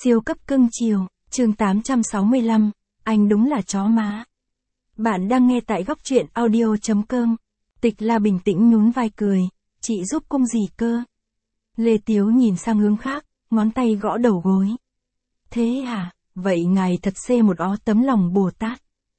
Siêu cấp cưng chiều, chương 865, anh đúng là chó má. Bạn đang nghe tại góc truyện audio.com. Tịch La bình tĩnh nhún vai cười, chị giúp cung gì cơ? Lê Tiếu nhìn sang hướng khác, ngón tay gõ đầu gối. Thế hả, vậy ngài thật xê một ó tấm lòng Bồ Tát.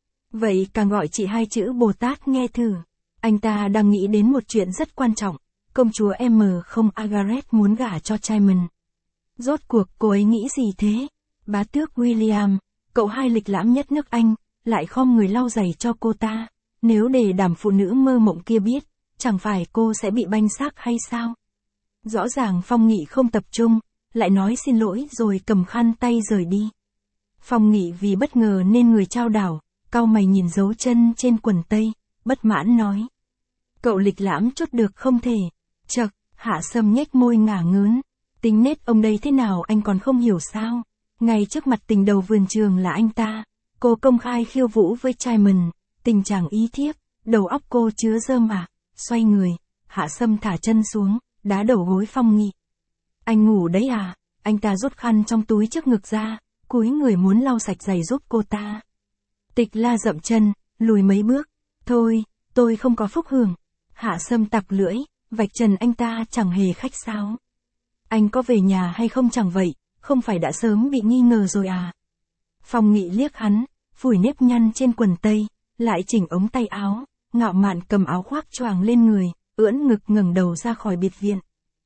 Vậy càng gọi chị hai chữ Bồ Tát nghe thử. Anh ta đang nghĩ đến một chuyện rất quan trọng, công chúa M0 Margaret muốn gả cho Simon. Rốt cuộc cô ấy nghĩ gì thế? Bá tước William, cậu hai lịch lãm nhất nước Anh, lại khom người lau giày cho cô ta. Nếu để đám phụ nữ mơ mộng kia biết, chẳng phải cô sẽ bị banh xác hay sao? Rõ ràng Phong Nghị không tập trung, lại nói xin lỗi rồi cầm khăn tay rời đi. Phong Nghị vì bất ngờ nên người trao đảo, cau mày nhìn dấu chân trên quần tây, bất mãn nói. Cậu lịch lãm chút được không thể? Chậc, Hạ Sâm nhếch môi ngả ngớn. Tính nết ông đây thế nào anh còn không hiểu sao? Ngay trước mặt tình đầu vườn trường là anh ta, cô công khai khiêu vũ với Simon, tình trạng ý thiếp, đầu óc cô chứa rơm à, xoay người, Hạ Sâm thả chân xuống, đá đầu gối Phong Nghị. Anh ngủ đấy à? Anh ta rút khăn trong túi trước ngực ra, cúi người muốn lau sạch giày giúp cô ta. Tịch La dậm chân, lùi mấy bước, thôi, tôi không có phúc hưởng. Hạ Sâm tặc lưỡi, vạch trần anh ta chẳng hề khách sáo. Anh có về nhà hay không chẳng vậy, không phải đã sớm bị nghi ngờ rồi à? Phong Nghị liếc hắn, phủi nếp nhăn trên quần tây, lại chỉnh ống tay áo, ngạo mạn cầm áo khoác choàng lên người, ưỡn ngực ngẩng đầu ra khỏi biệt viện.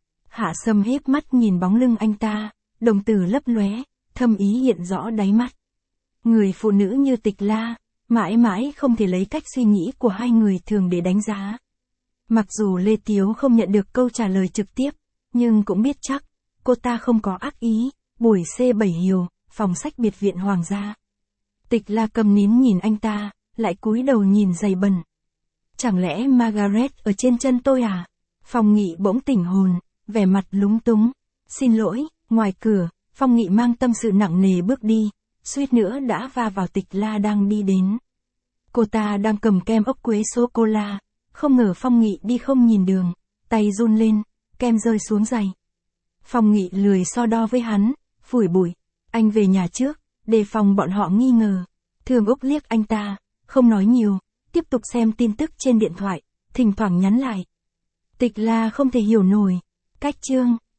Hạ Sâm híp mắt nhìn bóng lưng anh ta, đồng tử lấp lóe, thâm ý hiện rõ đáy mắt. Người phụ nữ như Tịch La, mãi mãi không thể lấy cách suy nghĩ của hai người thường để đánh giá. Mặc dù Lê Tiếu không nhận được câu trả lời trực tiếp, nhưng cũng biết chắc, cô ta không có ác ý, buổi C7 Hiều, phòng sách biệt viện Hoàng gia. Tịch La câm nín nhìn anh ta, lại cúi đầu nhìn giày bẩn. Chẳng lẽ Margaret ở trên chân tôi à? Phong Nghị bỗng tỉnh hồn, vẻ mặt lúng túng. Xin lỗi, ngoài cửa, Phong Nghị mang tâm sự nặng nề bước đi, suýt nữa đã va vào Tịch La đang đi đến. Cô ta đang cầm kem ốc quế sô-cô-la, không ngờ Phong Nghị đi không nhìn đường, tay run lên, kem rơi xuống giày. Phong Nghị lười so đo với hắn, phủi bụi, anh về nhà trước, đề phòng bọn họ nghi ngờ. Thường Úc liếc anh ta, không nói nhiều, tiếp tục xem tin tức trên điện thoại, thỉnh thoảng nhắn lại. Tịch La không thể hiểu nổi, cách chương.